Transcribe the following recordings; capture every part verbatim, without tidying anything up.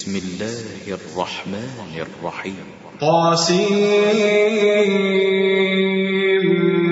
بسم الله الرحمن الرحيم. طاسيم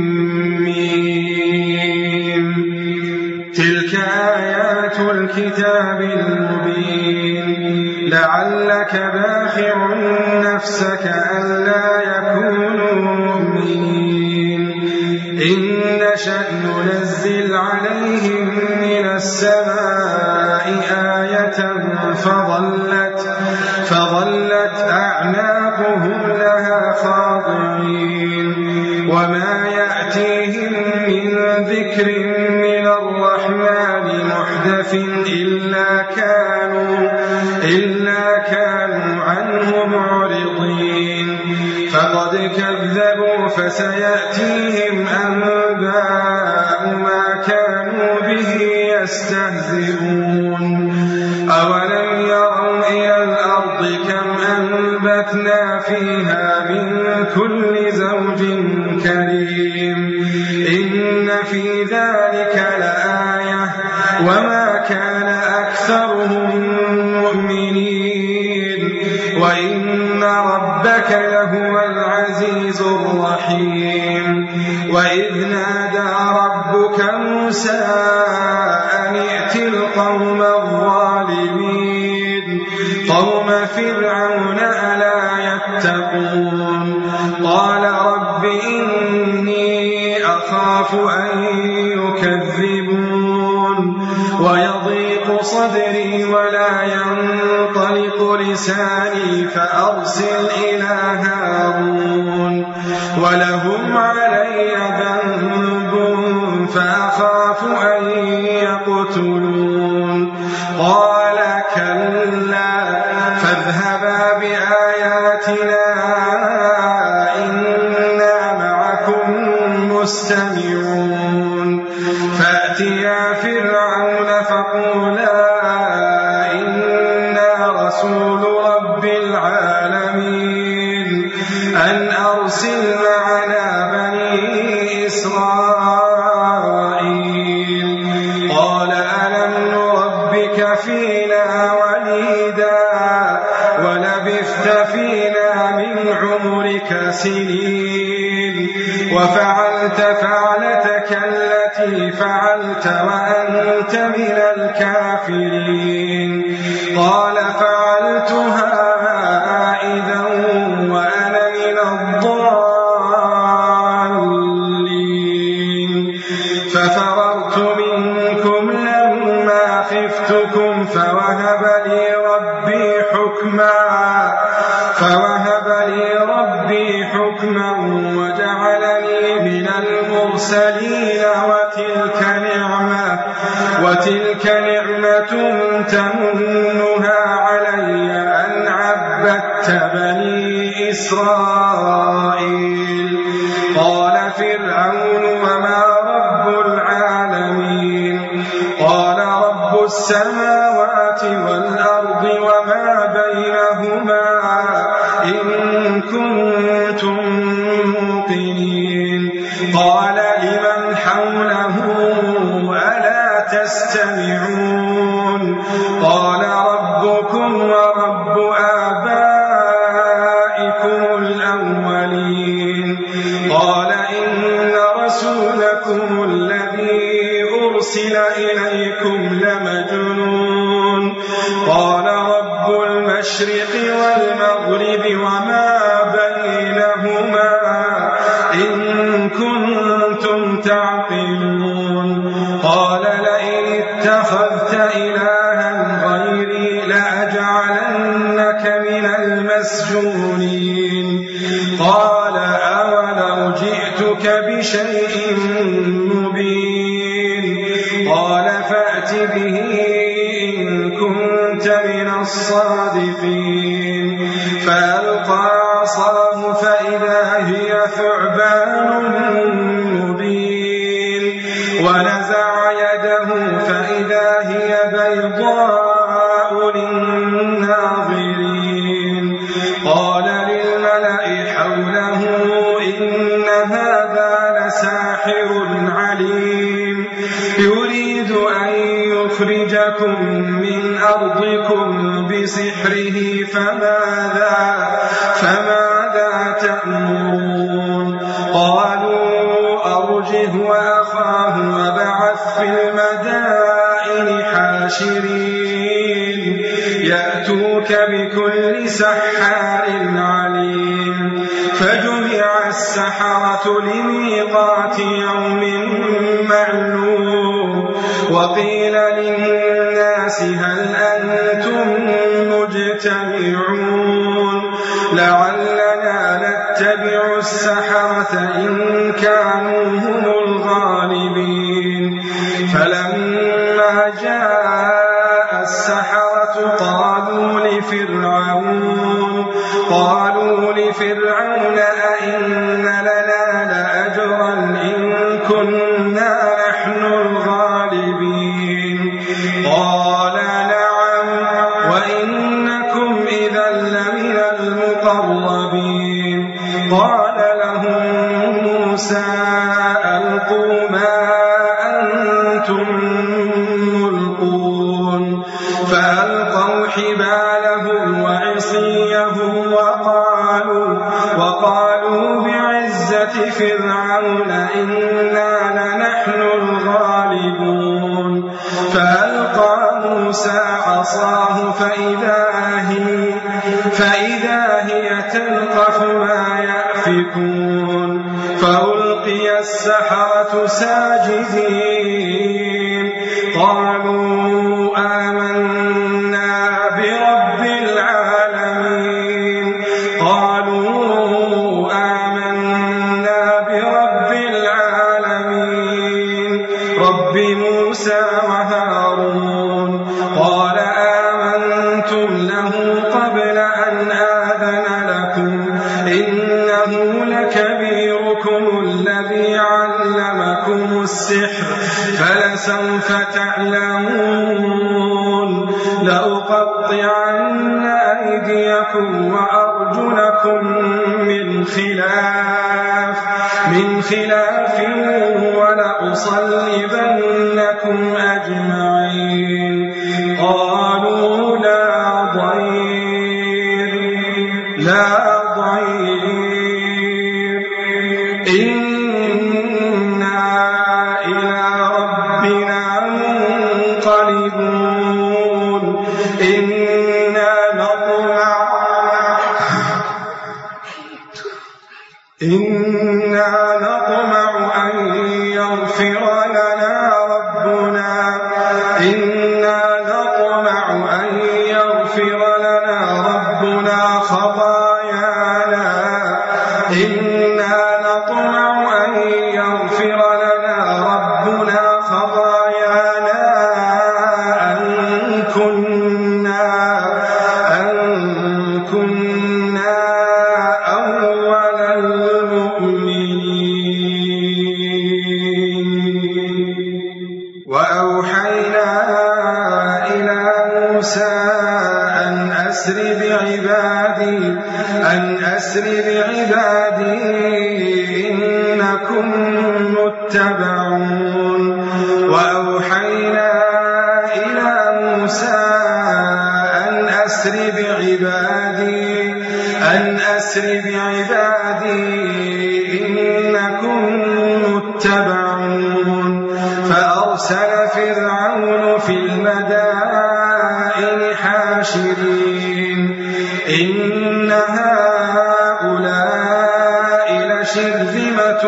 تلك آيات الكتاب المبين لعلك باخع نفسك ألا يكونوا مؤمنين إن نشأ ننزل عليهم من السماء آية فظلت, فظلت أعناقهم لها خاضعين وما يأتيهم من ذكر من الرحمن محدث إلا كانوا, إلا كانوا عنه معرضين فقد كذبوا فسيأتيهم أنباء ما كانوا به يستهزئون أولم يروا إلى الأرض كم أنبتنا فيها من كل زوج كريم إن في ذلك لآية وما كان أكثرهم مؤمنين وإن ربك لهو العزيز الرحيم وإذ نادى ربك موسى أن ائت القوم الظالمين قوم فرعون ألا يتقون قال رب إني أخاف أن يكذبون ويضيق صدري ولا ينطلق لساني فأرسل إلى هارون ولهم علي ذنب فأخاف أن يقتلون قال كلا فاذهبا بآياتنا إنا معكم مستمعون فأتيا فرعون فقولا إنا رسول رب العالمين أن أرسل معنا بني إسرائيل قال ألم نربك فينا وليدا ولبثت فينا من عمرك سنين وفعلت فعلتك التي فعلت وأنت من الكافرين قال فعلتها إذا وأنا من الضالين ففررت منكم لما خفتكم فوهب لي ربي حكما فوهب لي ربي حكما وجعلني من المرسلين وتلك نعمة وتلك نعمة تمنها علي أن عبدت بني إسرائيل قال فرعون وما رب العالمين قال رب السماوات والأرض وما بينهما إن كنتم موقنين قال لمن حوله ألا تستمعون قال ربكم ورب آبائكم الأولين قال إن رسولكم الذي أرسل إليكم لمجنون قال رب المشرق والمغرب وما بينهما إن كنتم تعقلون قال لئن اتخذت إلها غيري لأجعلنك من المسجونين قال أولو جئتك بشيء مبين قال فأت به إن كنت من الصادقين فألقى عصاه فإذا هي ثعبان مبين ونزع يده فإذا هي بيضاء للناظرين قال للملأ حوله إن هذا لساحر عليم يريد أن يخرج ليخرجكم من أرضكم بسحره فماذا, فماذا تأمرون قالوا أرجه وأخاه وابعث في المدائن حاشرين يأتوك بكل سحار عليم فجمع السحرة لميقات يوم معلوم وقيل للناس هل أنتم مجتمعون لعلنا نتبع السحرة إن كانوا هم الغالبين فلما جاء السحرة قالوا لفرعون قالوا لفرعون أئن لنا لأجرا إن كنا نحن الغالبين قال نعم وإنكم إذا لمن المقربين قال لهم موسى ألقوا ما أنتم ملقون فألقوا حبالهم وعصيهم وقالوا, وقالوا بعزة فرعون إنا لنحن الغالبون فألقى موسى عصاه فإذا هي, فإذا هي تلقف ما يأفكون فألقي السحرة ساجدين قالوا آمنا برب العالمين قالوا آمنا برب العالمين رب موسى وهارون قال آمنتم له قبل أن آذن لكم إنه لكبيركم الذي علمكم السحر فلسوف تعلمون لأقطعن أيديكم وأرجلكم من خلاف من خلاف ولأصلبنكم أجمعين قالوا لا ضير لا ضير إنا إلى ربنا منقلبون إنا نطمع إنا نطمع أن يغفر لنا ربنا إنا نطمع أن يغفر لنا ربنا خطايانا إنا نطمع أن يغفر لنا ربنا خطايانا أن كنا أن كنا أول المؤمنين وأوحينا إلى موسى أن أسر بعبادي أن أسر بعبادي إنكم متبعون وأوحينا إلى موسى أن أسر بعبادي أن أسر بعبادي إنكم متبعون فأرسل فرعون في المدائن حاشرين إن هؤلاء لشرذمة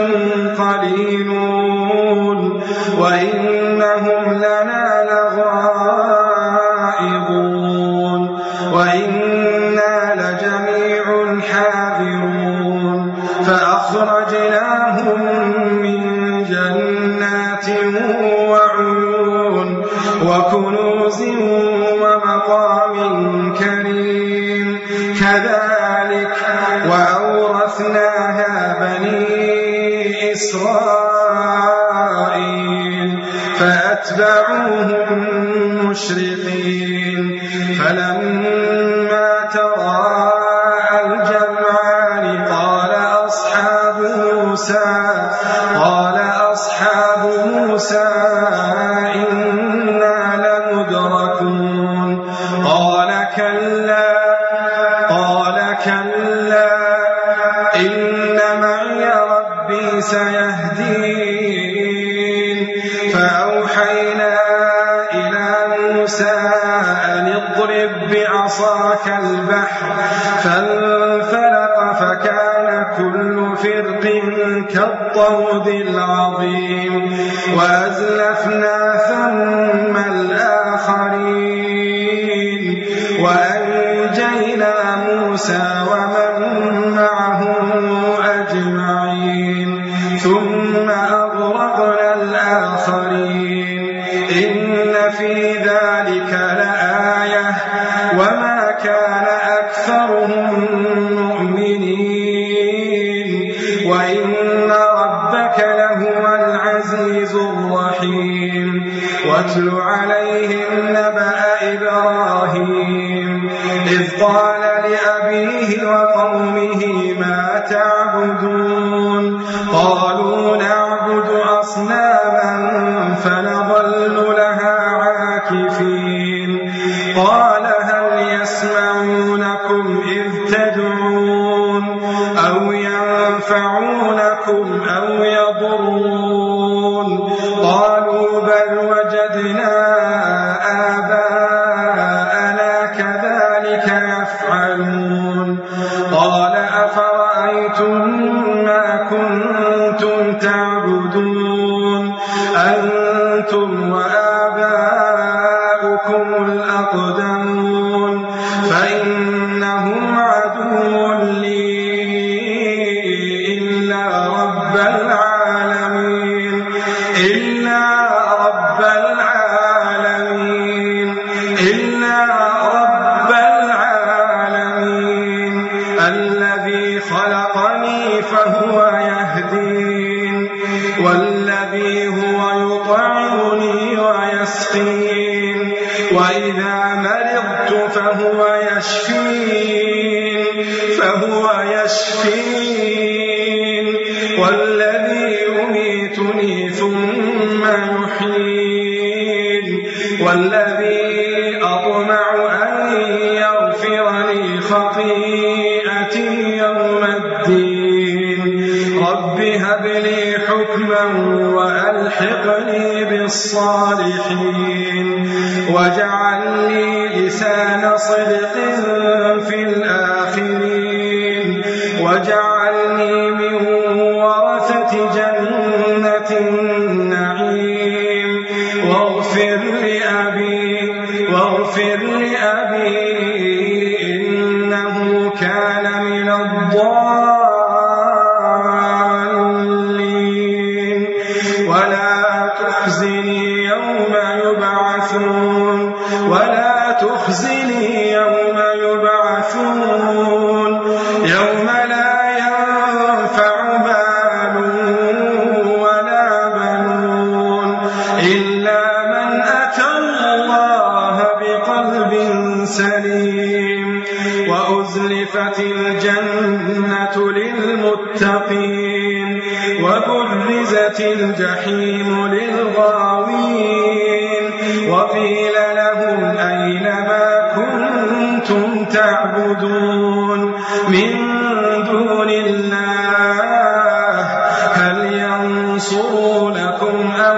قليلون وإنهم لنا لغائظون وإنا لجميع حاذرون فأخرجناهم من جنات وعيون وكنوز ومقام كريم كذلك وأورثناها بني إسرائيل فأتبعوهم مشرقين فلما تراءى الجمعان قال أصحاب موسى قال أصحاب موسى إنا بعصاك البحر فانفلق فكان كل فرق كالطود العظيم وأزلفنا ثم الآخرين وأنجينا موسى ومن معه أجمعين ثم أغرقنا الآخرين إن في ذلك لآية وما كان أكثرهم مؤمنين وإن ربك لهو العزيز الرحيم واتل عليهم نبأ إبراهيم إذ قال لأبيه وقومه ما تعبدون قالوا نعبد أصناما فنظل لها عاكفين قال هل يسمعونكم إذ تدعون أو ينفعونكم أو يضرون قالوا بل وجدنا آباءنا كذلك يفعلون قال أفرأيتم ما كنتم تعبدون أنتم وآباؤكم الأقدمون فإنهم عدو لي إلا رب العالمين إلا رب العالمين إلا رب العالمين الذي خلقني فهو يهدين والذي هو يطعمني ويسقين وإذا مرضت فهو يشفين فهو يشفين والذي يميتني ثم يحيين والذي أطمع أن يغفر لي خطيئتي يوم الدين رب هب لي حكما وألحقني بالصالحين واجعل لي لسان صدق في الآخرين واجعلني من ورثة جنة النعيم واغفر لأبي واغفر لأبي إنه كان من الضالين ولا تخزني يوم يبعثون ولا تخزني يوم يبعثون يوم لا ينفع مال ولا بنون إلا من أتى الله بقلب سليم وأزلفت الجنة للمتقين وبرزت الجحيم للغاوين وقيل لهم أين ما كنتم تعبدون من دون الله هل ينصرونكم أو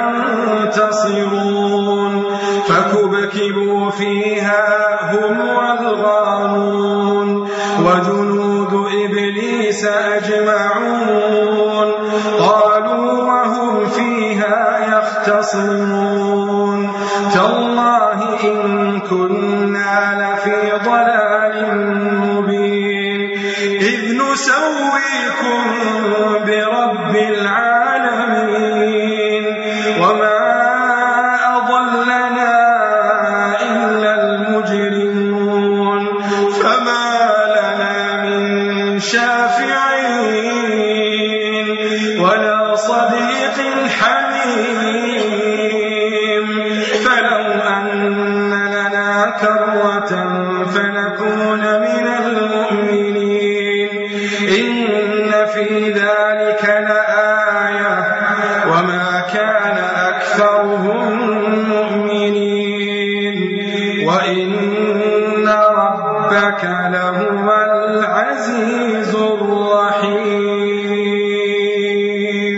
ينتصرون فكبكبوا فيها هم والغاوون وجنود إبليس أجمعون قالوا وهم فيها يختصمون تالله إن كنا لفي ضلال مبين إذ نسويكم برب العالمين وما أضلنا إلا المجرمون فما لنا من شافعين ولا صديق حميم فلو أن لنا كرة فنكون من المؤمنين إن في ذلك لآية وما كان أكثرهم مؤمنين وإن ربك لهو العزيز الرحيم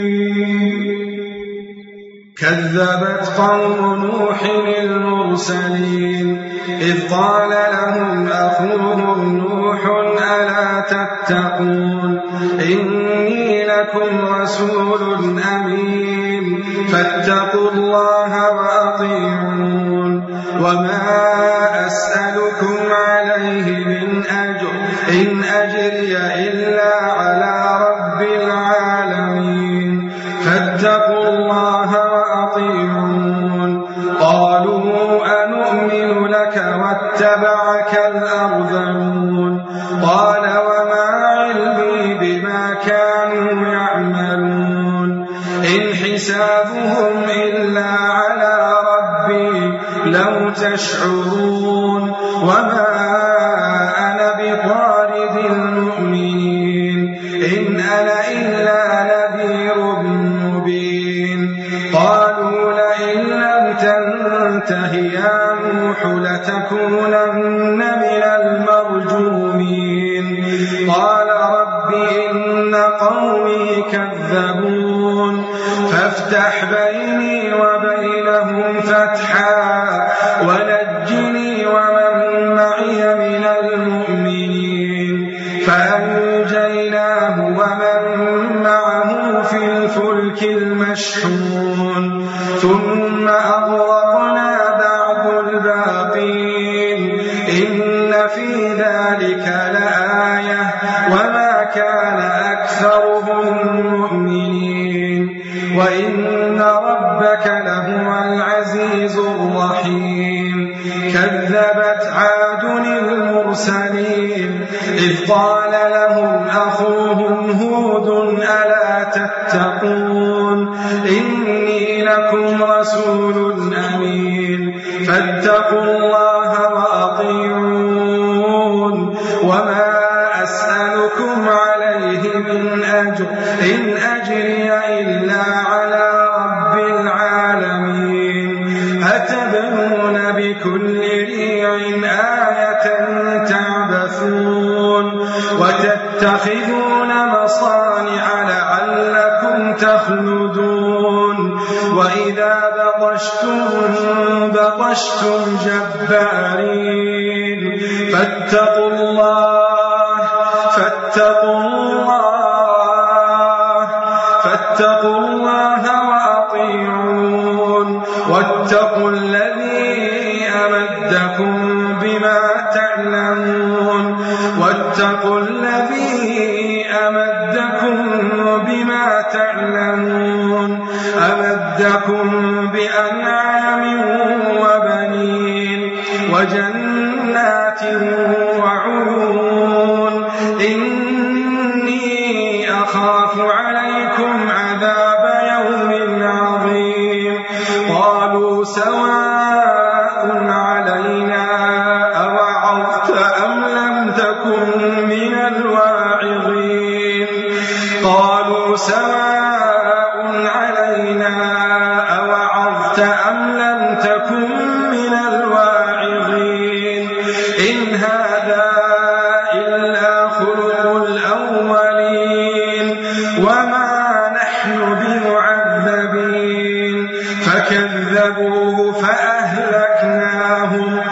كذبت قوم نوح المرسلين إذ قال لهم أخوهم نوح ألا تتقون إني لكم رسول أمين فاتقوا الله وأطيعون وما أسألكم عليه من أجر إن أجري إلا على رب العالمين فاتقوا الله وأطيعون قالوا أنؤمن لك واتبعك الأرذلون قال وما علمي بما كانوا يعملون إن حسابهم إلا على ربي لو تشعرون وما أنا بطارد المؤمنين إن أنا إلا نذير مبين قالوا لئن لم تنته يا نوح لتكونن من المرجومين قال رب إن قومي كذبون فافتح بيني وبينهم فتحا ونجني ومن معي من المؤمنين فأنجيناه ومن معه في الفلك المشحون ثم أغرقنا بعد الباقين إن في ذلك لآية وما كان أكثرهم مؤمنين وإن ربك لهو العزيز الرحيم كذبت عاد المرسلين إذ قال لهم أخوهم هود ألا تتقون إني لكم رسول أمين فاتقوا الله وأطيعون وما أسألكم عليه من أجر إن أجري إلا على رب العالمين أتبنون بكل ريع آية تعبثون وتتخذون مصانع لعلكم تخلدون وإذا بطشتم بطشتم جبارين فاتقوا الله فاتقوا الله فاتقوا الله وأطيعون واتقوا الذي أمدكم بما تعلمون واتقوا الذي أمدكم بما تعلمون أمدكم بأنعام وبنين وجنات وعيون إني أخاف عليكم عذاب يوم عظيم قالوا سواء علينا أوعظت أم لم تكن من الواعظين قالوا سواء علينا أوعظت أم لم تكن من الواعظين إن هذا إلا خلق الأولين وما نحن بمعذبين فكذبوه فأهلكناهم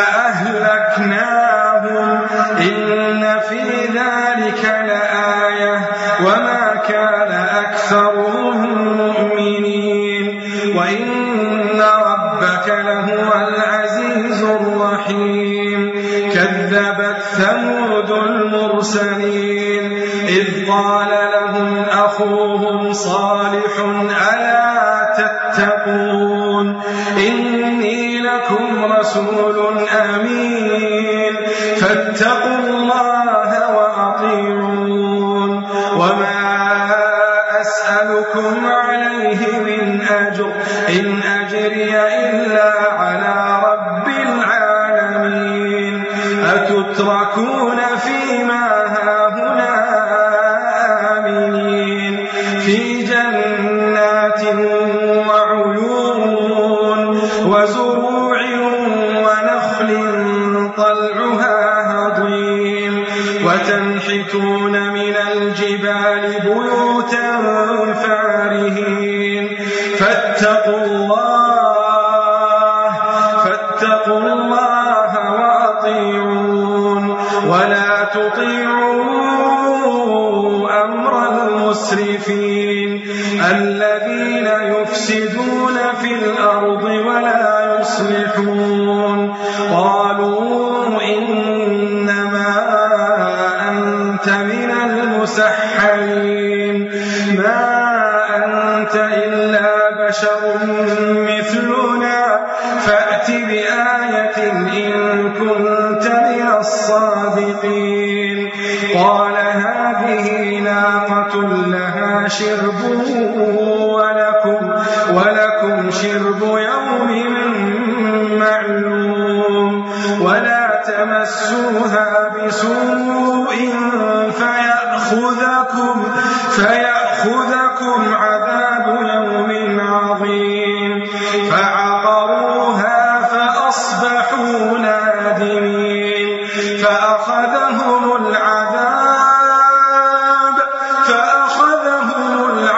فأهلكناهم إن في ذلك لآية وما كان أكثرهم مؤمنين وإن ربك لهو العزيز الرحيم كذبت ثمود المرسلين إذ قال لهم أخوهم صالح ألا تتقون إني لكم رسول أمين فاتقوا الله وأطيعون وما أسألكم عليه من أجر إن أجري إلا على رب العالمين أتتركون فيما هاهنا آمنين في جنات وعيون وزروع ونخل طلعها هضيم وتنحتون من الجبال بيوتا فارهين فاتقوا الله فاتقوا الله ولا تطيعوا أمر المسرفين الذين يفسدون في الأرض ولا يصلحون. قالوا إنما أنت من المسحرين ما أنت إلا بشر مثلنا فأت بآية إن كنت من الصادقين. قال هذه ناقة لها شرب ولكم, ولكم شرب يوم معلوم ولا تمسوها بسوء فيأخذكم, فيأخذكم عذاب يوم عظيم. فعقروها فأصبحوا نادمين فأخذهم العذاب فأخذهم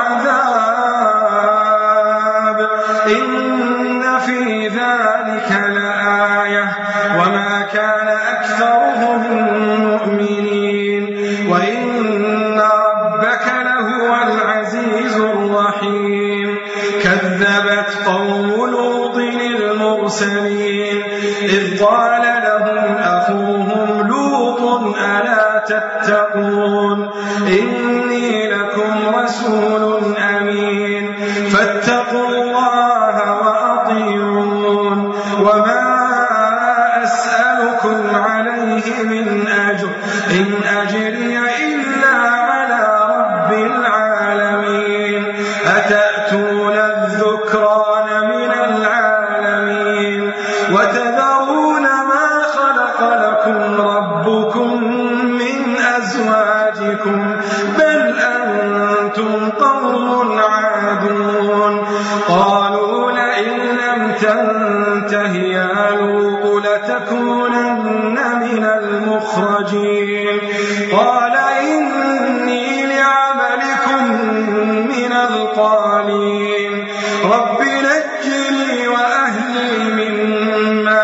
العذاب إن في ذلك لآية وما كان أكثرهم مؤمنين وإن ربك لهو العزيز الرحيم. كذبت قوم لوط المرسلين إذ قال لهم أخوهم لوط ألا تتقون إني لكم رسول أمين فاتقوا الله وأطيعون وما أسألكم عليه من أجر إن أجري إلا على رب العالمين. أتأتون الذكران من العالمين وتذرون ما خلق لكم ربكم من أزواجكم بل أنتم قوم عادون. قالوا لئن لم تنته يا لوط لتكونن من المخرجين. قال إني لعملكم من القالين رب نجني وأهلي مما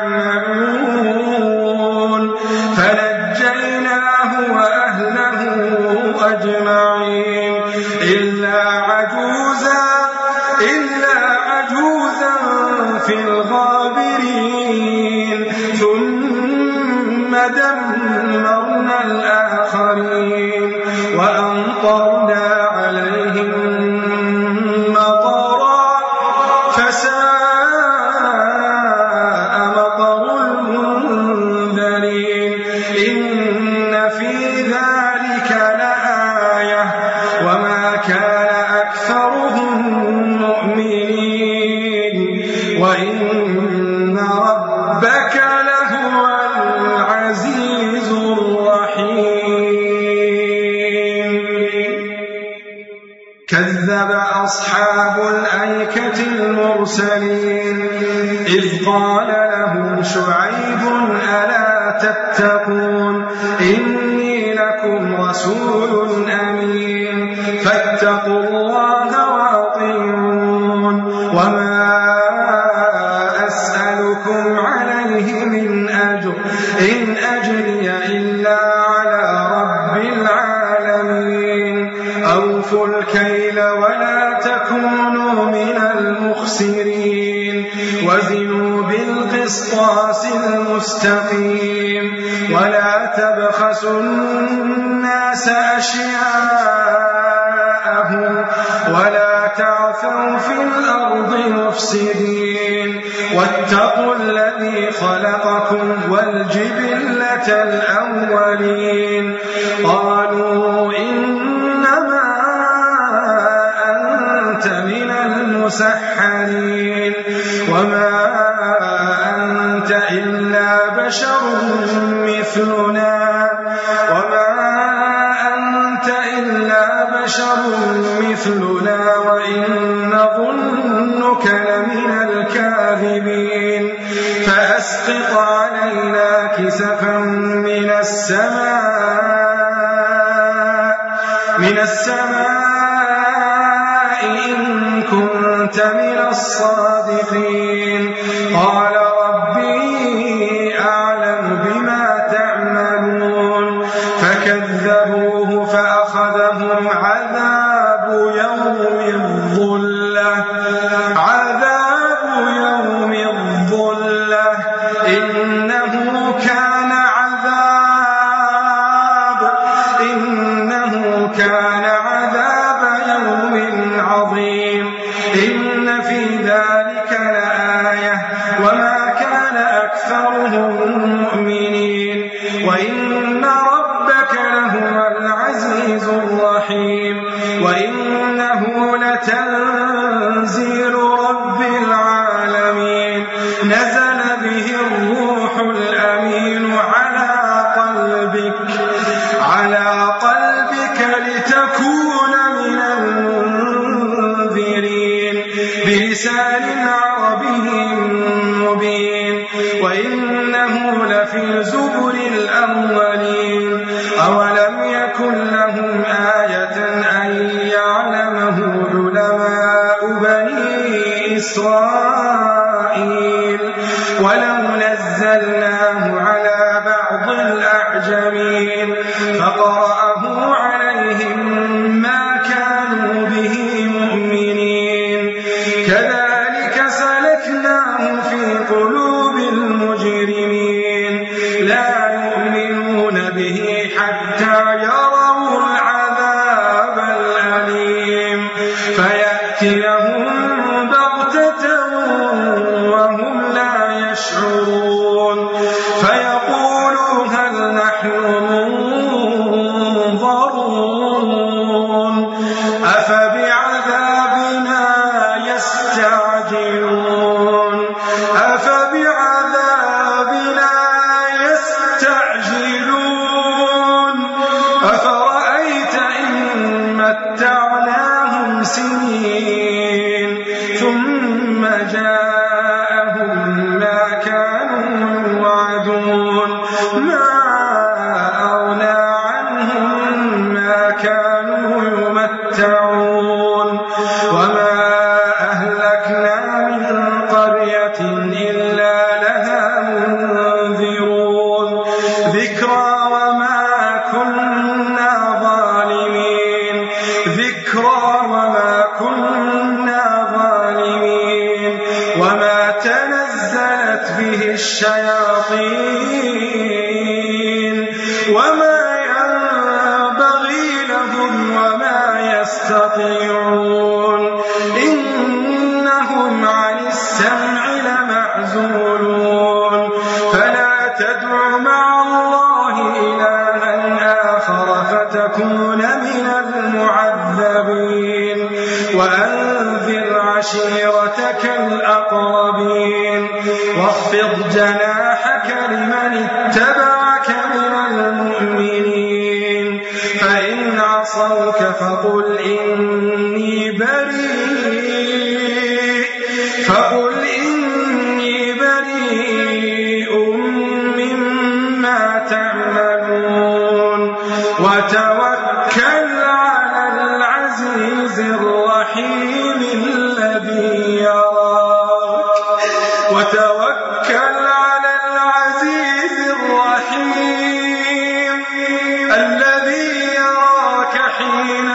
يعملون. فنجيناه وأهله أجمعين إلا عجوزا, إلا عجوزا في الغابرين ثم دمرنا الآخرين وأمطرنا عليهم مطرا فساء مطر المنذرين. إن في ذلك لآية وما كان أكثرهم مؤمنين وإن ربك لهو العزيز الرحيم. كذب أصحاب الأيكة المرسلين إذ قال لهم شعيب ألا تتقون إني لكم رسول أمين فاتقوا الله وأطيعون وما أسألكم عليه من أجر إن أجري إلا على رب العالمين. أوفوا الكيل ولا تكونوا من المخسرين وزنوا بالقسطاس المستقيم ولا تبخسوا الناس أشياءهم ولا تعثوا في الأرض مفسدين واتقوا الذي خلقكم والجبلة الأولين. قالوا إنما أنت من المسحرين وما أنت إلا بشر مثلنا وما أنت إلا بشر مثلنا وإن نظنك لمن الكاذبين فأسقط علينا كسفا من السماء من السماء إن كنت من الصادقين. قال ربي أعلم بما تعملون كذبوه فأخذهم عذاب يوم الظلة عذاب يوم الظلة إنه كان عذاب إنه كان عذاب يوم عظيم إن في ذلك لآية وما كان أكثرهم مؤمنين وإن ربك لهو العزيز الرحيم وإنه لتنزيل رب العالمين نزل به الروح الأمين على قلبك على قلبك لتكون من المنذرين بلسان عربي مبين وإنه لفي زبر الأولين أولم يكن لهم آية أن يعلمه علماء بني إسرائيل ولو نزلناه على بعض الأعجمين فقرأه عليهم ما كانوا به مؤمنين كذلك سلكناه في قلوب المجرمين لا يؤمنون به حتى يروا العذاب الأليم فيأتيهم بغتة وهم لا يشعرون فيقولوا هل نحن منظرون أفبعذابنا يستعجلون أفبعذابنا يستعجلون أفرأيت إن متعناهم سنين ثم جاءهم ما كانوا يوعدون ما أغنى عنهم ما كانوا يمتعون وما أهلكنا من قرية إلا لها منذرون ذكرى وما كنا ظالمين ذكرى وما كنا ظالمين وما تنزلت به الشياطين وما ينبغي لهم وما يستطيعون إنهم عن السمع لمعزولون فلا تدع مع الله إلها آخر فتكون من المعذبين وأنذر عشيرتك الأقربين واخفض جناحك لمن اتبعك من المؤمنين فإن عصوك فقل إني بريء فقل إني بريء مما تعملون وتوكل على العزيز الرحيم الذي يراك وتوكل على العزيز الرحيم الذي يراك حين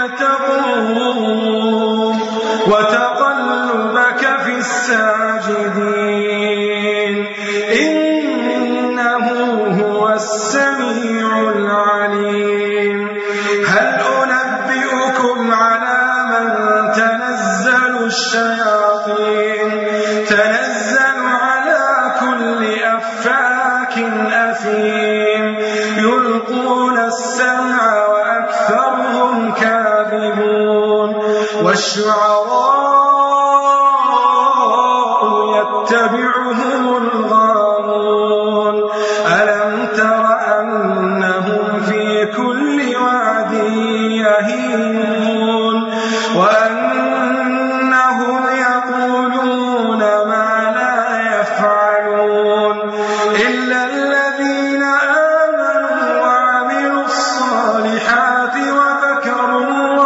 تقوم وتقلبك في الساجدين إنه هو السميع العليم هل أنبئكم على من تنزل الشياطين تنزل على كل أفاك أثيم يلقون السمع وأكثرهم كاذبون والشعراء يتبعهم الغاوون ألم تر أنهم في كل واد يهيمون وأنهم يقولون ما لا يفعلون إلا الذين آمنوا وعملوا الصالحات وذكروا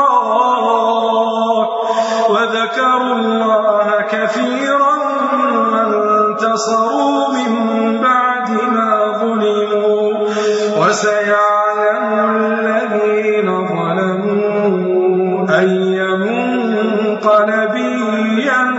الله وذكروا الله كثيرا وانتصروا من بعد ما ظلموا وسيعلم الذين منقلب